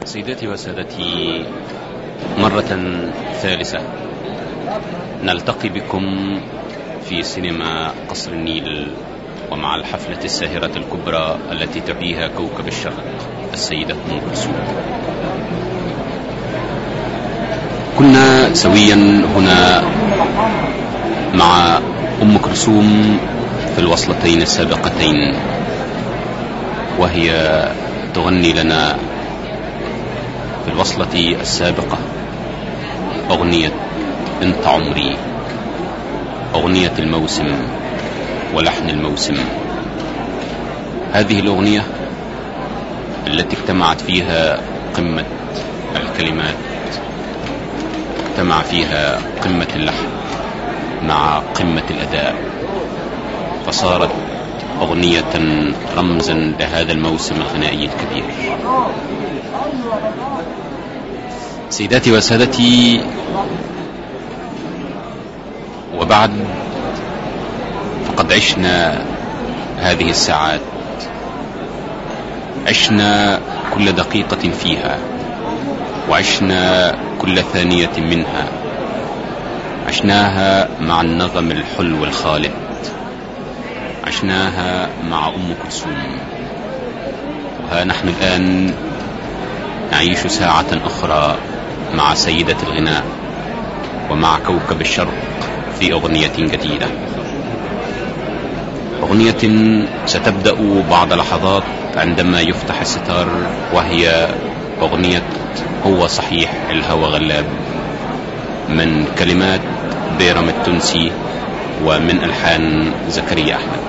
سيداتي وسادتي، مرة ثالثة نلتقي بكم في سينما قصر النيل ومع الحفلة الساهرة الكبرى التي تحييها كوكب الشرق السيدة أم كلثوم. كنا سويا هنا مع أم كلثوم في الوصلتين السابقتين، وهي تغني لنا في الوصلة السابقة أغنية انت عمري، أغنية الموسم ولحن الموسم. هذه الأغنية التي اجتمعت فيها قمة الكلمات، اجتمع فيها قمة اللحن مع قمة الأداء، فصارت أغنية رمزا لهذا الموسم الغنائي الكبير. سيداتي وسادتي، وبعد فقد عشنا هذه الساعات، عشنا كل دقيقة فيها، وعشنا كل ثانية منها، عشناها مع النغم الحلو الخالد، عشناها مع أم كلثوم. وها نحن الآن نعيش ساعة أخرى مع سيدة الغناء ومع كوكب الشرق في أغنية جديدة، أغنية ستبدأ بعد لحظات عندما يفتح الستار، وهي أغنية هو صحيح الهوى غلاب، من كلمات بيرم التونسي ومن ألحان زكريا أحمد.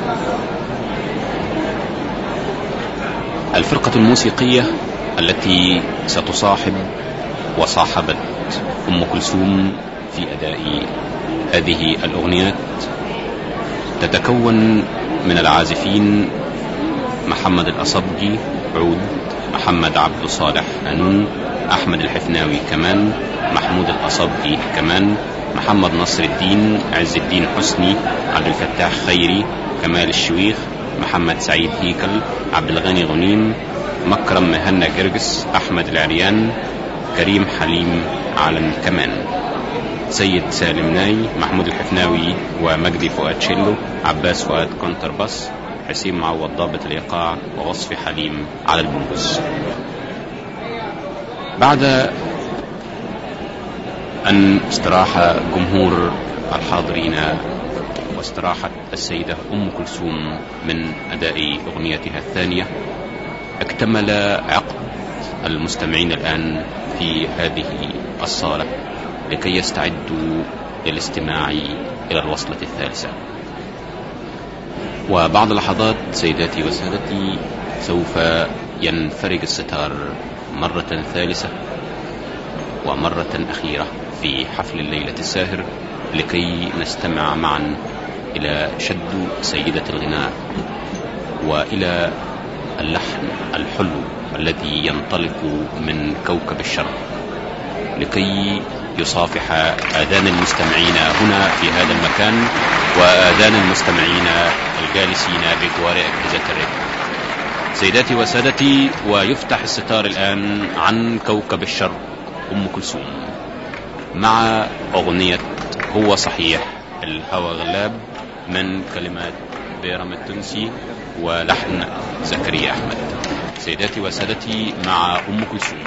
الفرقة الموسيقية التي ستصاحب وصاحبت أم كلثوم في أداء هذه الأغنيات تتكون من العازفين محمد الأصبجي عود، محمد عبد صالح قانون، أحمد الحفناوي كمان، محمود الأصبجي كمان، محمد نصر الدين، عز الدين حسني، عبد الفتاح خيري، كمال الشويخ، محمد سعيد هيكل، عبد الغني غنيم، مكرم مهنا جرجس، أحمد العريان، كريم حليم علم كمان، سيد سالم ناي، محمود الحفناوي ومجدي فؤاد شيلو، عباس فؤاد كونترباس، حسين معوض ضابط الإيقاع، ووصفي حليم على البنجز. بعد أن استراح جمهور الحاضرين واستراحت السيدة أم كلثوم من أداء أغنيتها الثانية، اكتمل عقد المستمعين الآن في هذه الصالة لكي يستعدوا للاستماع إلى الوصلة الثالثة. وبعد لحظات سيداتي وسادتي سوف ينفرج الستار مرة ثالثة ومرة أخيرة في حفل الليلة الساهر، لكي نستمع معا إلى شد سيدة الغناء وإلى اللحن الحلو الذي ينطلق من كوكب الشرق، لكي يصافح آذان المستمعين هنا في هذا المكان وآذان المستمعين الجالسين بجوار أجهزة الراديو. سيداتي وسادتي، ويفتح الستار الآن عن كوكب الشرق أم كلثوم مع أغنية هو صحيح الهوى غلاب، من كلمات بيرم التونسي ولحن زكريا أحمد. سيداتي وسادتي، مع أم كلثوم.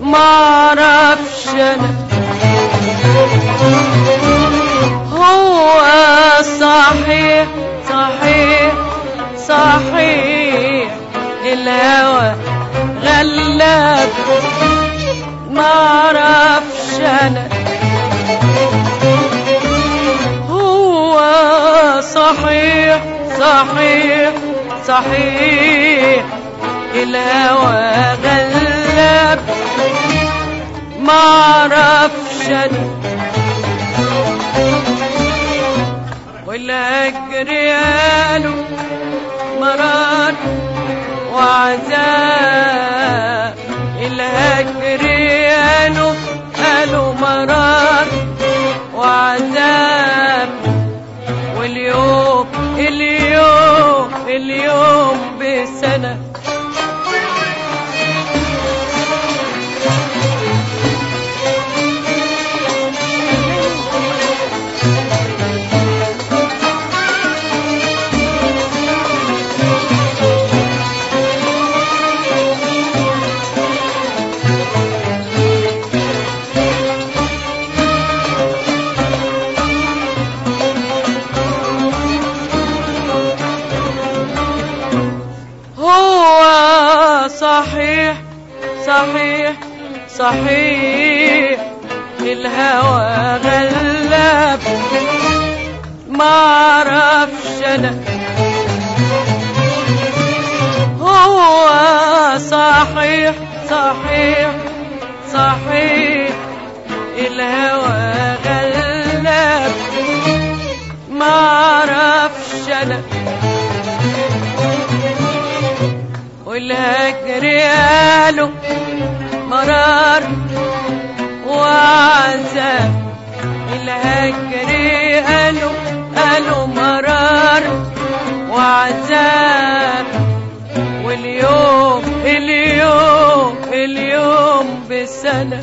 معرفش انا هو صحيح صحيح صحيح الهوى غلاب معرفش انا هو صحيح صحيح صحيح الهوى غلاب معرفش انا والهجر قالوا مرار وعذاب الهجر قالوا مرار وعذاب واليوم اليوم بسنة صحيح صحيح صحيح الهوى غلاب معرفش انا هو صحيح صحيح صحيح الهوى غلاب معرفش انا والهجر قالوا مرار وعذاب الهجر قالوا مرار وعذاب واليوم اليوم بسنة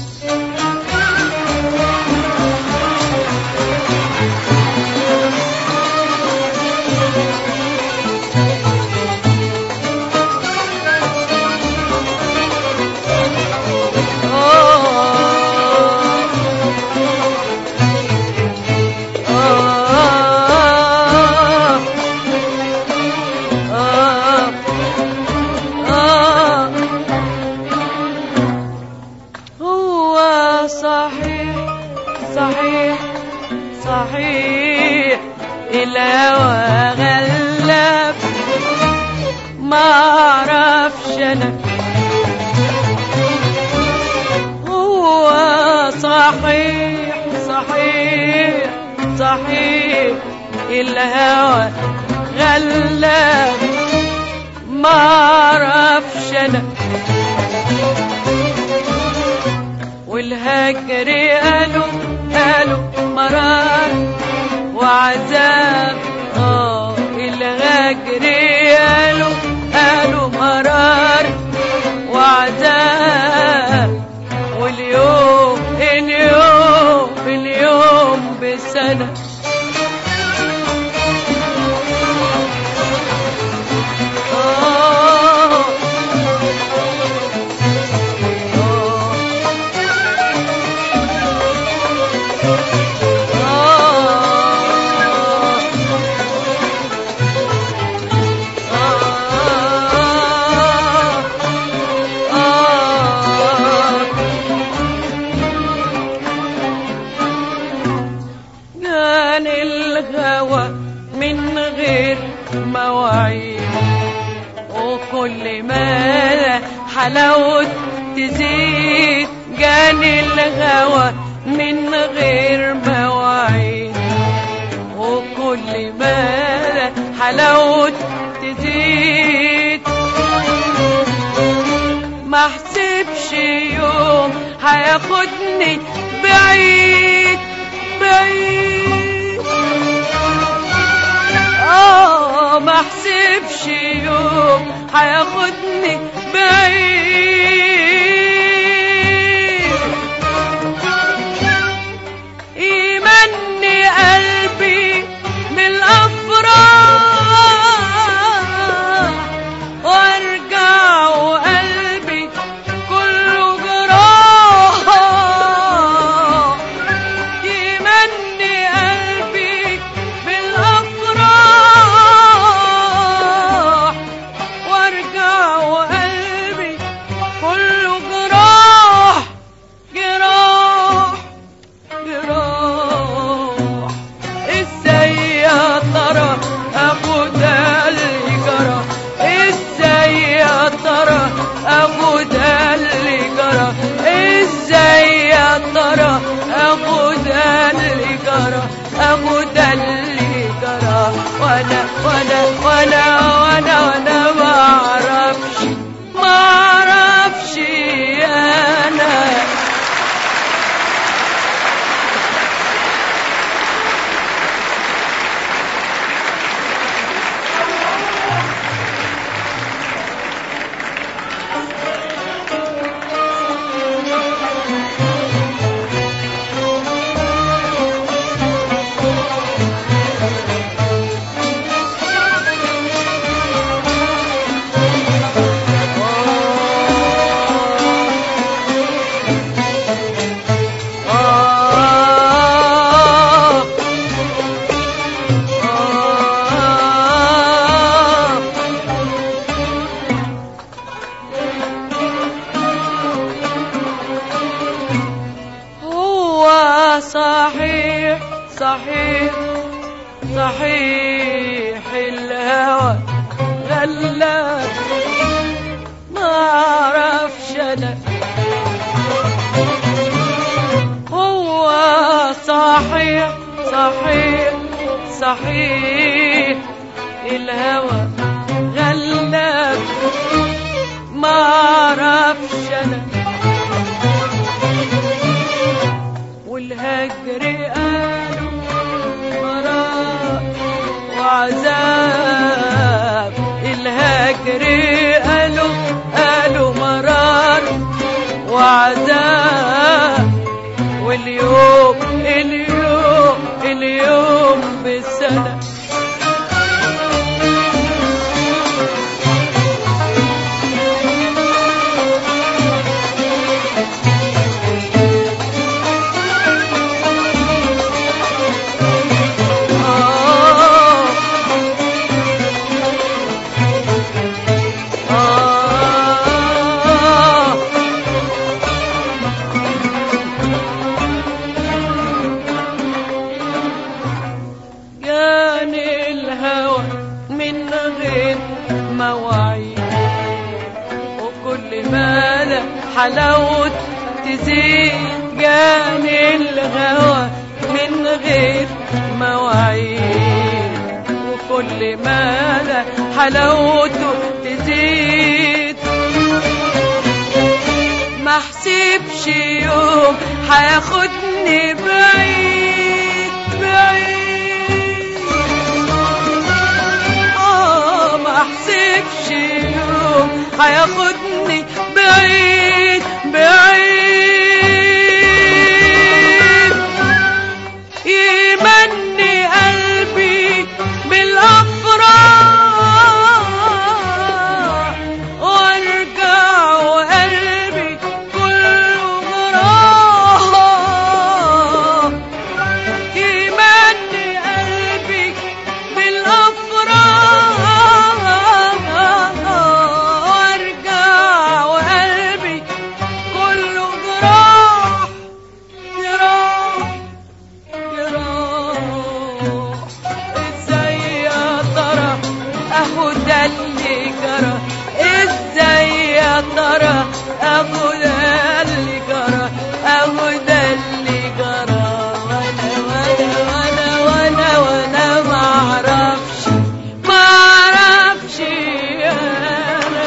صحيح صحيح الهوى غلاب معرفش انا هو صحيح صحيح صحيح الهوى غلاب معرفش انا والهجر قالوا مرار وعذاب الهجر قالوا مرار وعذاب واليوم اليوم بسنة من غير مواعيد وكل ما حلاوة تزيد جاني الهوى من غير مواعيد وكل ما حلاوة تزيد ما حسبش يوم هياخدني بعيد بعيد ما حسبش يوم هياخدني بعيد يمني قلبي من الافراح وارجع وقلبي كله جراح صحيح الهوى غلاب ما اعرفش انا هو صحيح صحيح صحيح الهوى غلاب ما اعرفش انا والهجر قالوا مرار وعذاب الهجر قالوا مرار وعذاب واليوم اليوم بالسنة حلاوة تزيد جاني الهوى من غير مواعيد وكل ما لا حلاوته تزيد ما حسبش يوم هياخدني بعيد بعيد ما حسبش يوم هياخدني بعيد بعيد يمني قلبي بالأفراح وارجع وقلبي كله جراح يمني قلبي بالأفراح وارجع وقلبي كله جراح جراح جراح ازاي يا ترى اهو ده اللي جرى ازاي يا ترى اهو ده اللي جرى اهو ده اللي جرى وانا معرفش انا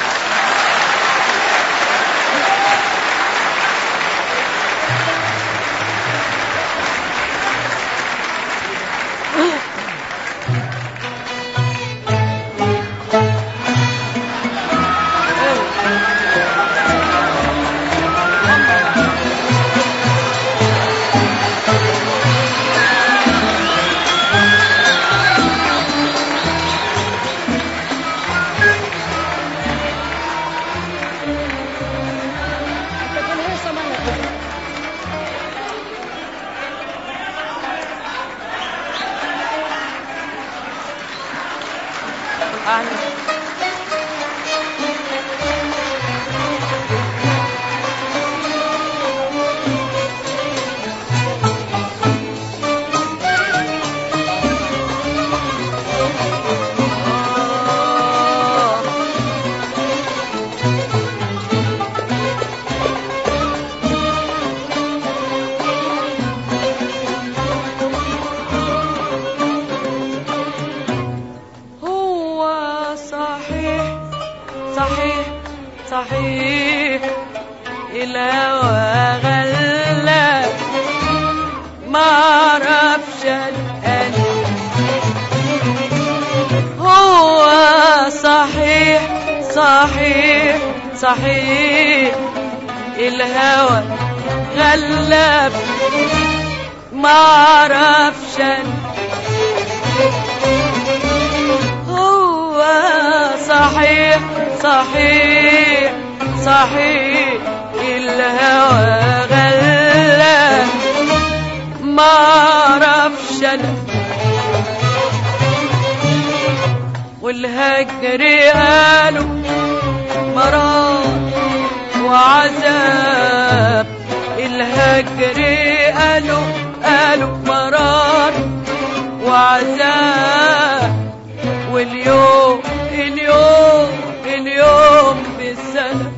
صحيح الهوى غلاب ما اعرفش القلب هو صحيح صحيح صحيح الهوى غلاب ما اعرفش هو صحيح صحيح صحيح الهوى غلاب ما اعرفش انا والهجر قالوا مرار وعذاب الهجر قالوا مرار وعذاب، واليوم اليوم اليوم بالسنة.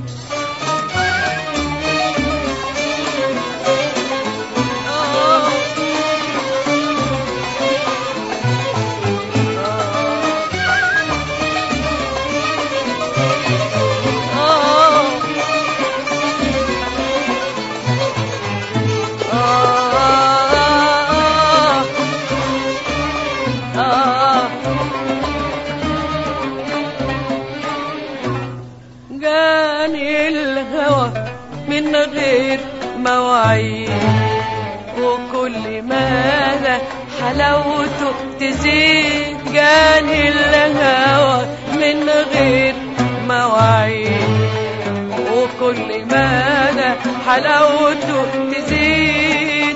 جاني الهوى من غير مواعيد، وكل ماذا حلاوته تزيد. جاني الهوى من غير مواعيد، وكل ماذا حلاوته تزيد.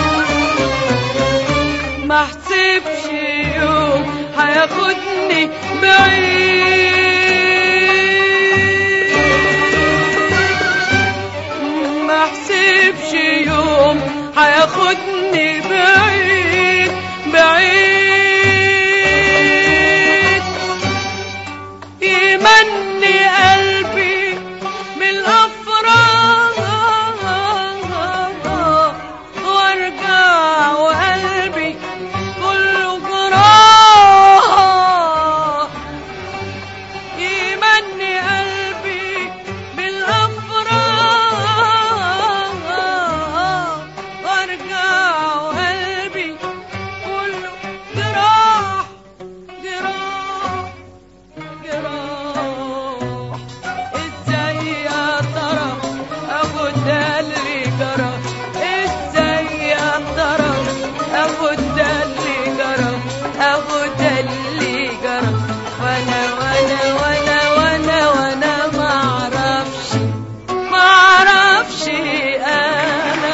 ما حسبش يوم هياخدني بعيد، ما حسبش يوم هياخدني بعيد بعيد. يمني قلبي من الأفراح وارجع وقلبي كله جراح. يمني قلبي بالأفراح وارجع وقلبي كله جراح جراح جراح. ازاي يا ترى اخد اللي جرى، ازاي يا ترى اخد اللي جرى، اخد اللي جرى. وانا وانا وانا وانا وانا معرفش انا.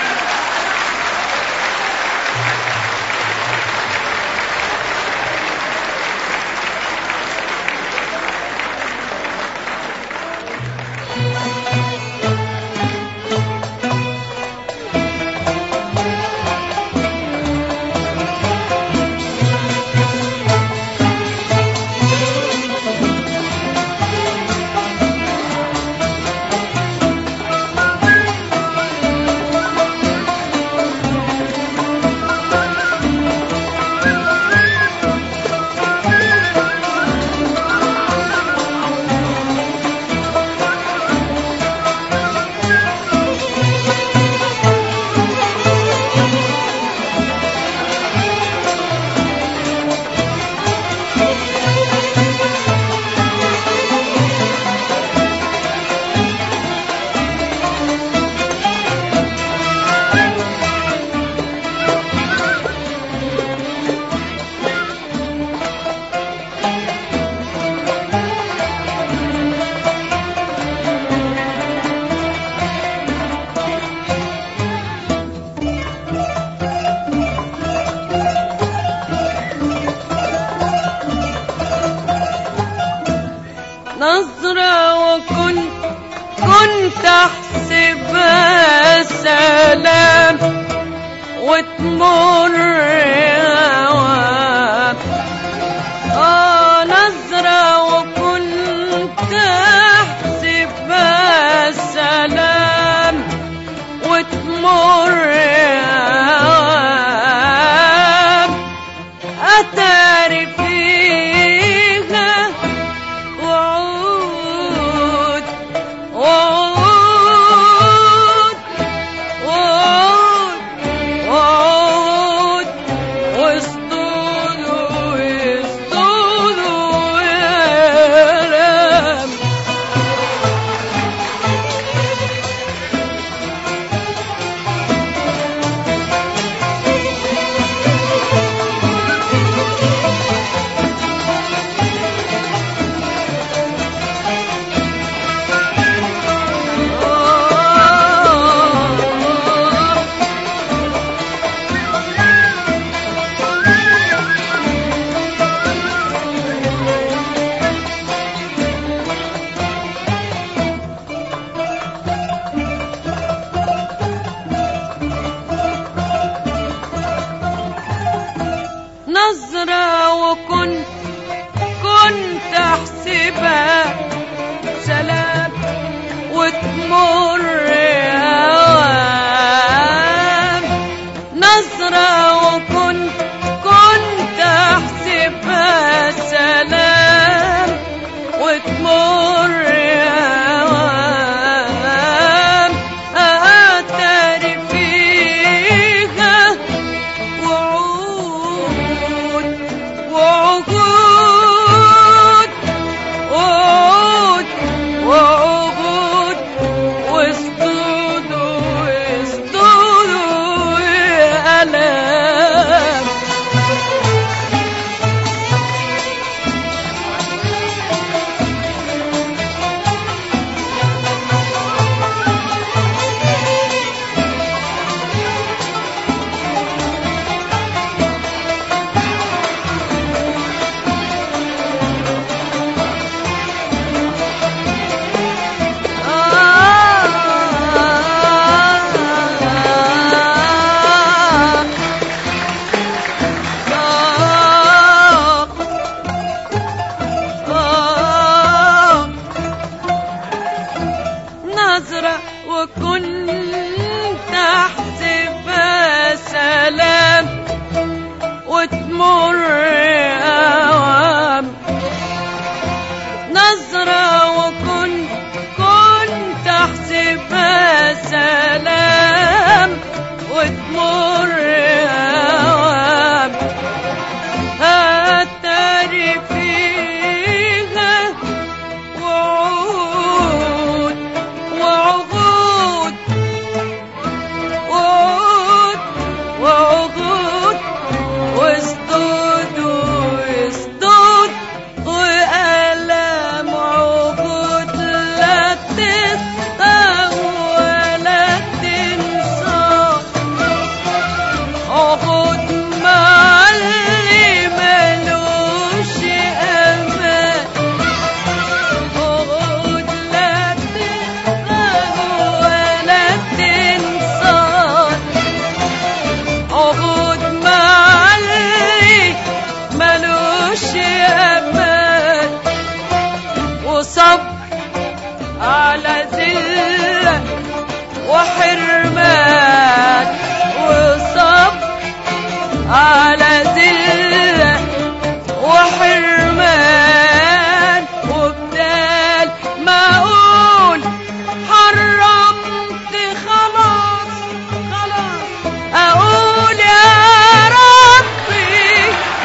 نظرة وكنت أحسبها سلام وتمر هوام. نظرة وكنت أحسبها سلام وتمر هوام. أتاري فيها وعود وعود وعود وعود نظرة كنت أحسبها سلام وتمر أوام. نظرة كنت أحسبها سلام وتمر أوام. أتاري فيها وعود وعقود وعقود واسطول ألام. نظرة وكنت أحسبها سلام وتمر أوام. نظرة وكنت أحسبها سلام وتمر أوام. أتاري فيها وعود وعقود وعقود واسدود وآلام. عقود لا تتقوى ولا تنسى. عقود مع اللي ملوش أمان. عقود لا تتقوى ولا تنسى. عقود مع اللي ملوش أمان. وصبر على ذلة وحرمان. وصبر على ذلة وحرمان. وبدال ما أقول حرمت خلاص أقول يا ربي.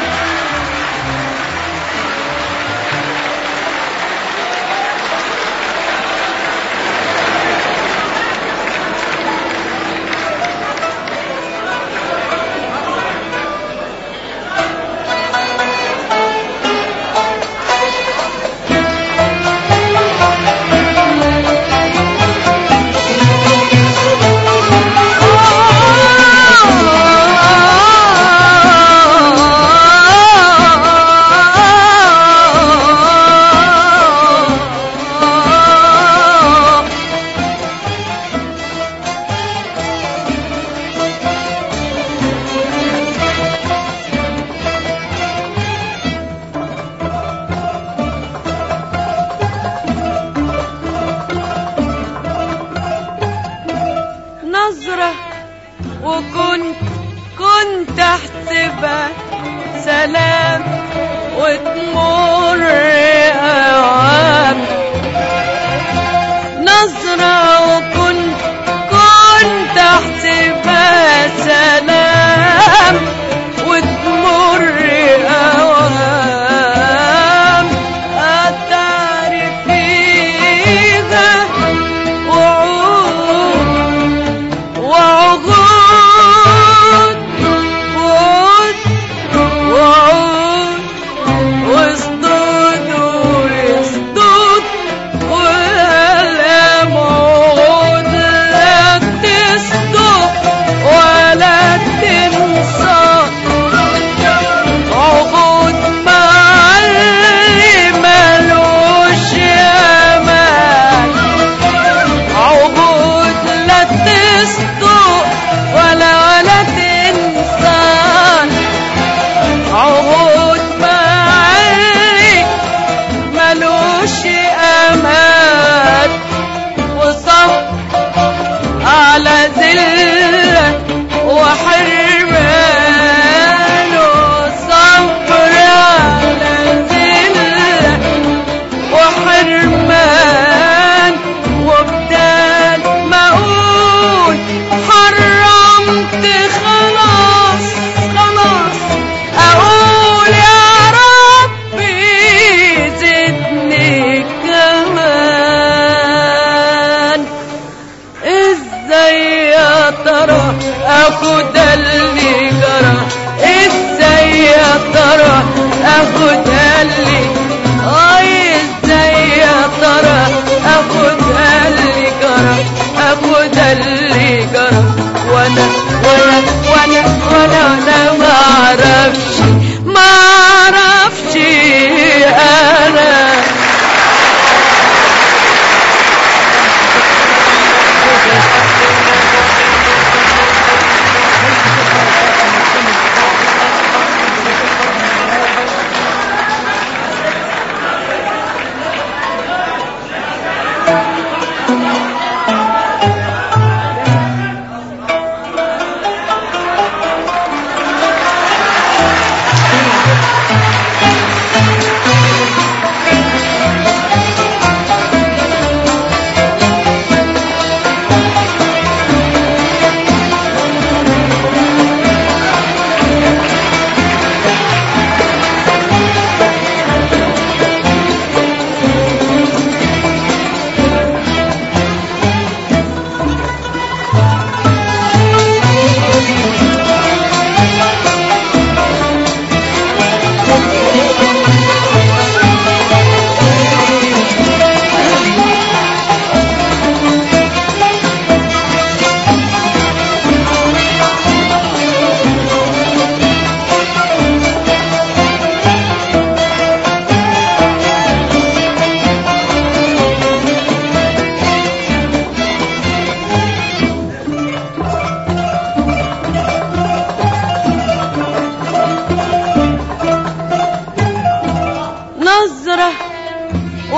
نظرة كنت أحسبها سلام وتمر أوام. نظرة كنت أحسبها سلام وتمر أوام. أتاري فيها وعود وعقود وعود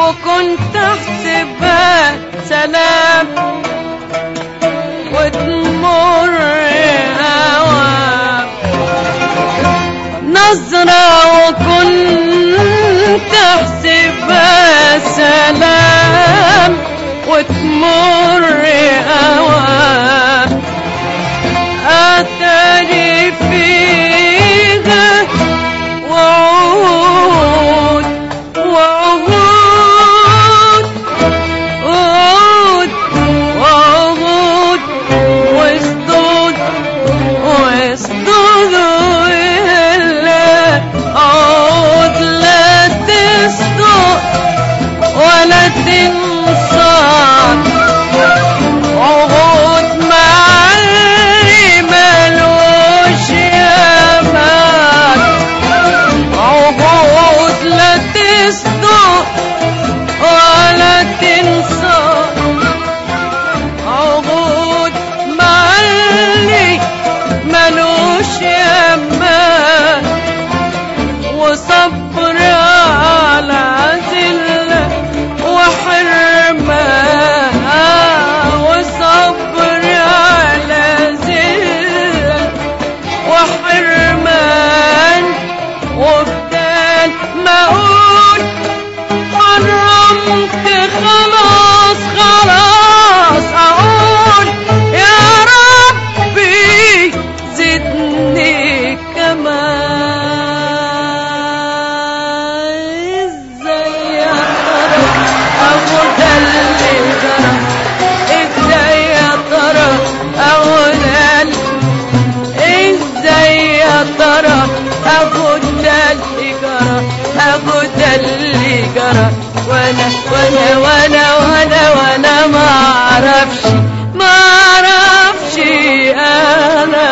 وكنت احسبها سلام وتمر هوا نظرة وكنت احسبها سلام وتمر هوا اتاري فيها وعود وعهود وعود وعهود وصدود وصدود ولا عود لا تصدق ولا تنصاد عهود مع اللي ملوش يامان عهود لا تصدق ولا تنصاد عهود مع اللي ملوش يامان وصبر على ذلة وحرمان وصبر على ذلة وحرمان وبدال ما اقول حرمت خلاص خلاص اقول يا ربي زدني كمان ازاي يا ترى ابو ده اللي جرى ازاي يا ترى ابو ده ازاي يا ترى ابو ده اللي جرى ابو ده اللي جرى وانا وانا وانا وانا وانا ما اعرفش انا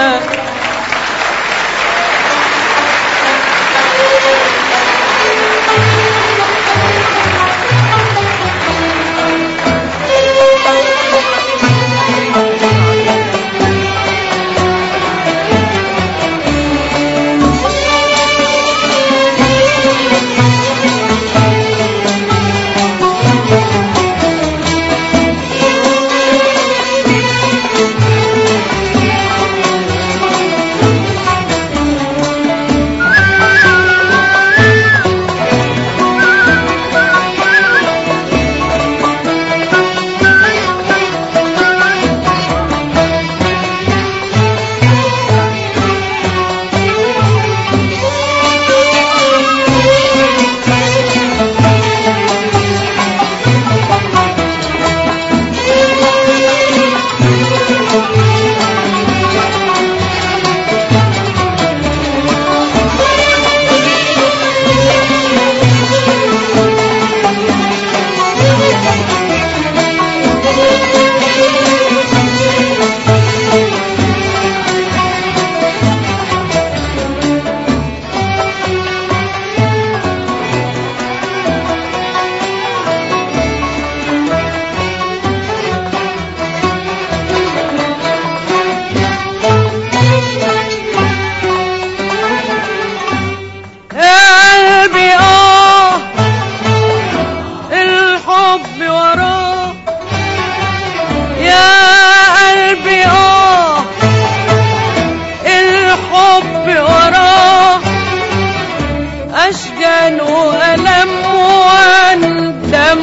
أشجان وألم وأندم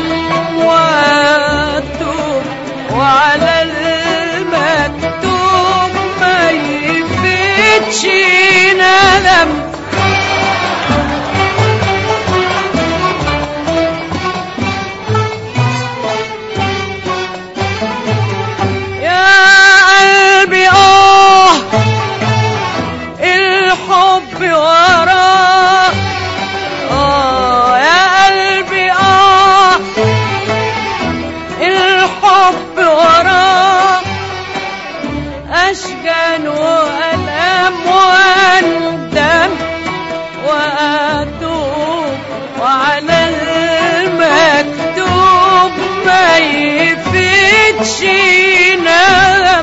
وأتوب وعلى المكتوب ما يفتش ندم يا قلبي الحب وراه يا قلبي الحب وراه أشجان وألم وأندم وأتوب وعلى المكتوب ما يفتش ندم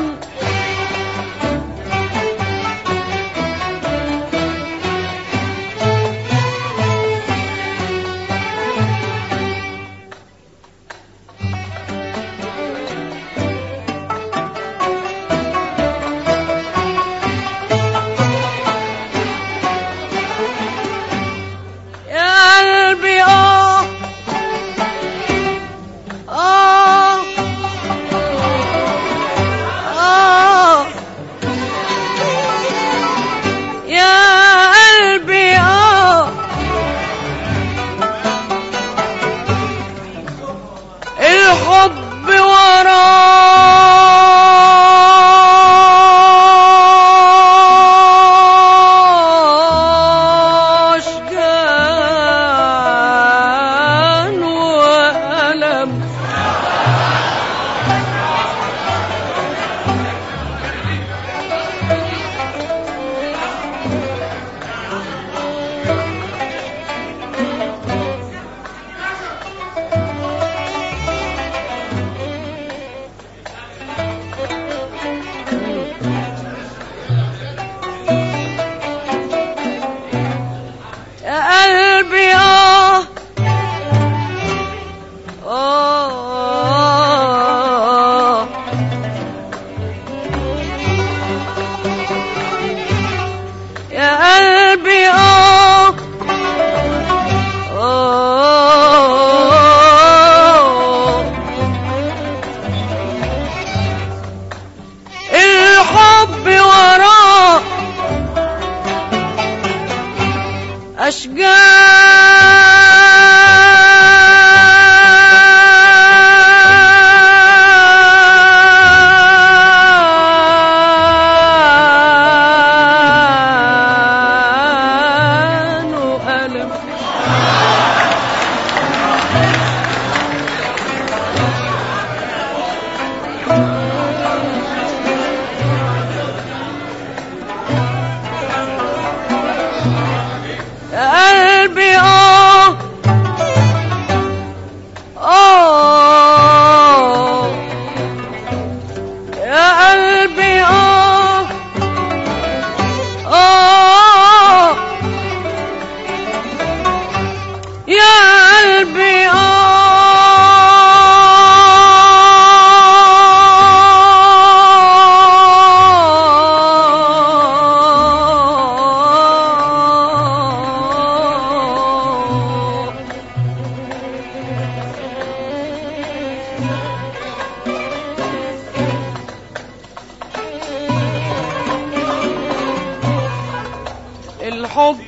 يا قلبي آه يا قلبي الحب وراه أشجان وألم يا قلبي يا قلبي يا قلبي الحب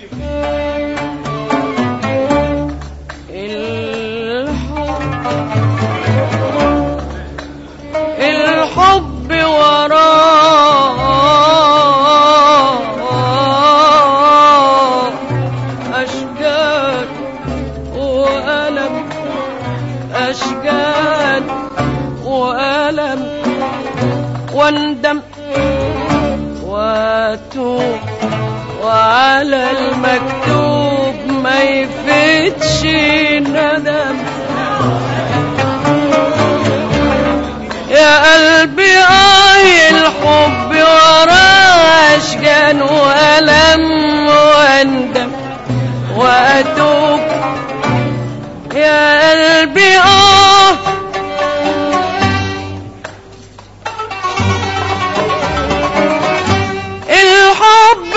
الحب وراه أشجان وألم أشجان وألم واندم واتوب وعلى المكتوب ما يفتش ندم يا قلبي الحب وراه أشجان وألم واندم وأتوب يا قلبي الحب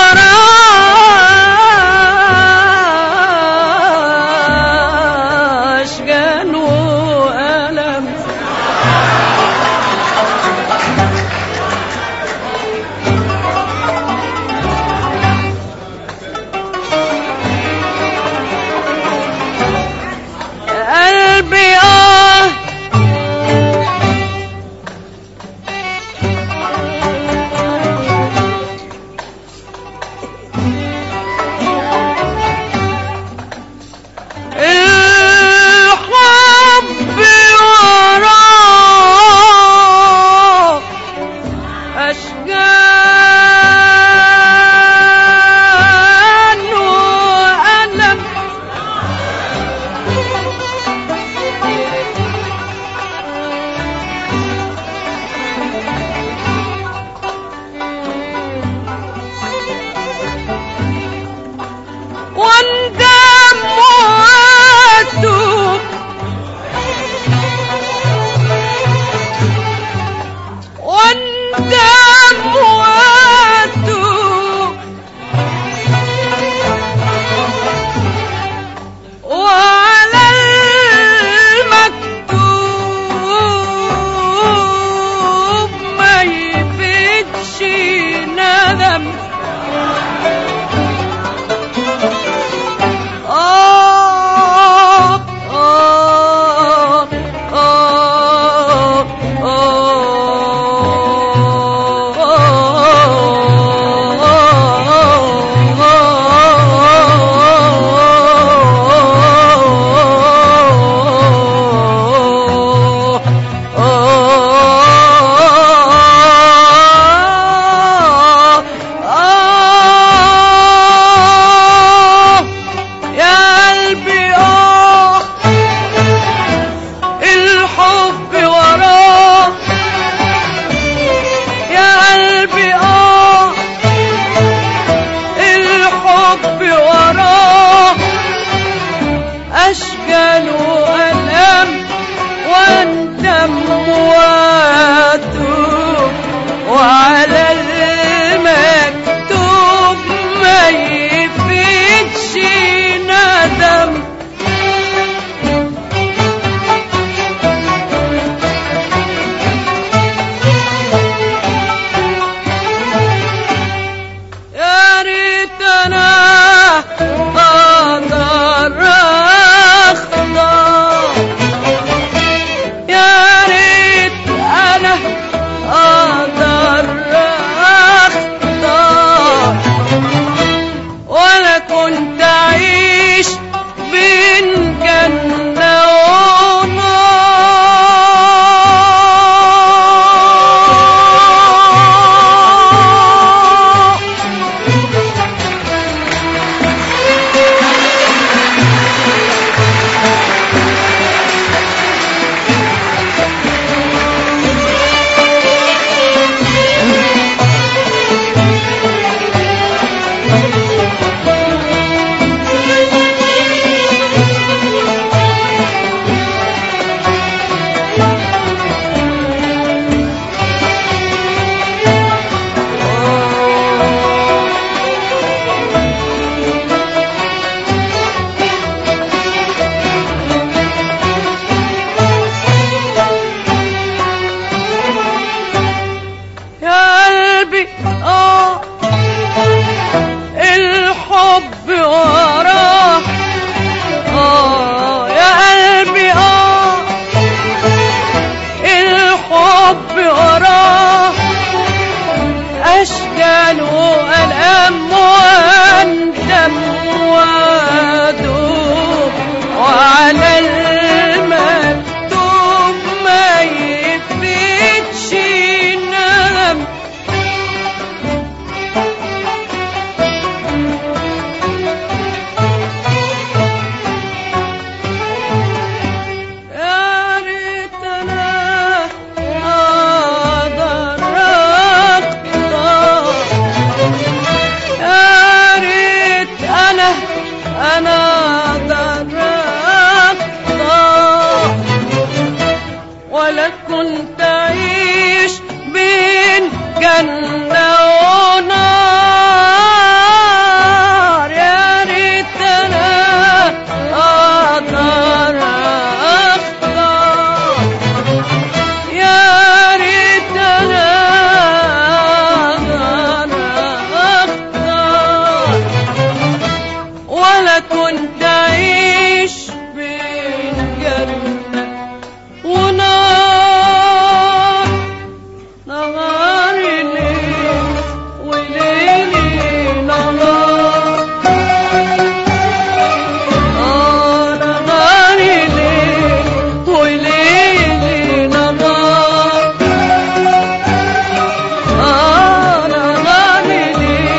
وراه أشجان وألم قلبي وادوب وعلى المكتوب ما يفيدش نام. يا ريت انا اقدر اقدر، يا ريت انا اقدر اقدر، ولا كنت اعيش بين جنة ونار. يا ريت انا اقدر اختار، يا ريت انا اقدر اختار، ولا كنت اعيش بين جنة ونار. نهار ليل وليلي نهار، نهار ليل وليلي نهار، نهار ليل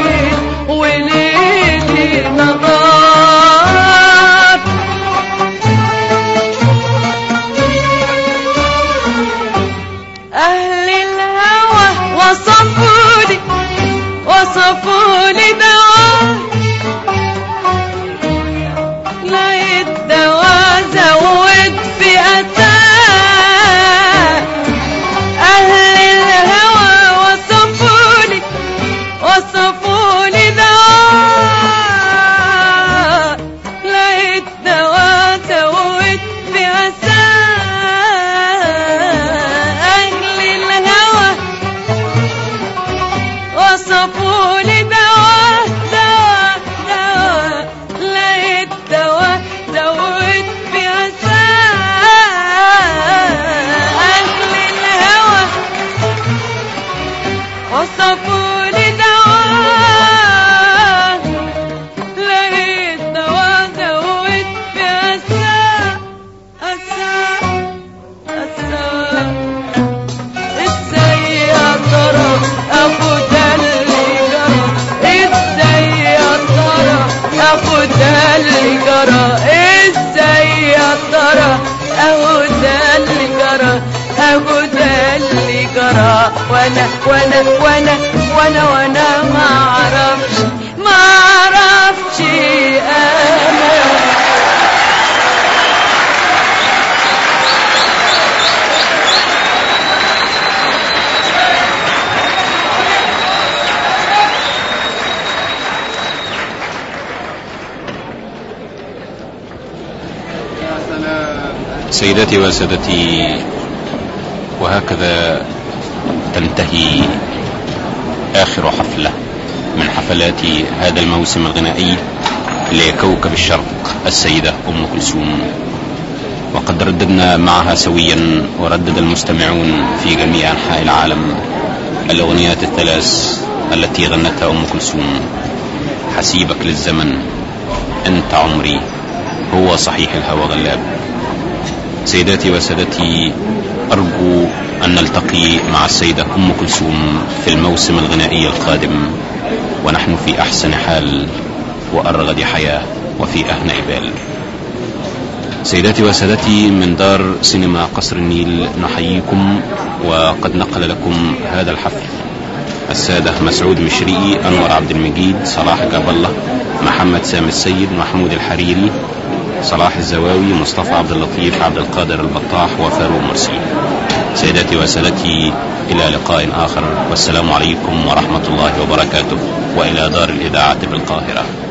وليلي نهار. أهل الهوى وصفولي دواء، لقيت دواء زود في أساه. أهل الهوى وصفولي دواء، لقيت دواء زود في أساه. أهل الهوى وصفولي دواء، لقيت دواء زود في أساه. أهل الهوى وصفولي دواء، لقيت دواء زود في أساه. أساه ازاي يا ترى ابو ده اللي جرى، ازاي يا ترى ابو ده اللي جرى، ازاي يا ترى ابو ده اللي جرى، ابو ده اللي جرى. وانا ما اعرفش انا. سيداتي وسادتي، وهكذا تنتهي آخر حفلة من حفلات هذا الموسم الغنائي لكوكب الشرق السيدة أم كلثوم. وقد رددنا معها سويا وردد المستمعون في جميع أنحاء العالم الأغنيات الثلاث التي غنتها أم كلثوم: حسيبك للزمن، أنت عمري، هو صحيح الهوى غلاب. سيداتي وسادتي، أرجو أن نلتقي مع السيدة أم كلثوم في الموسم الغنائي القادم ونحن في أحسن حال وأرغد حياة وفي أهنأ بال. سيداتي وسادتي، من دار سينما قصر النيل نحييكم، وقد نقل لكم هذا الحفل السادة مسعود مشري، أنور عبد المجيد، صلاح جاب الله، محمد سامي السيد، محمود الحريري، صلاح الزواوي، مصطفى عبد اللطيف، عبد القادر البطاح، وفاروق مرسي. سيداتي وسادتي، إلى لقاء آخر، والسلام عليكم ورحمة الله وبركاته، وإلى دار الإذاعة بالقاهرة.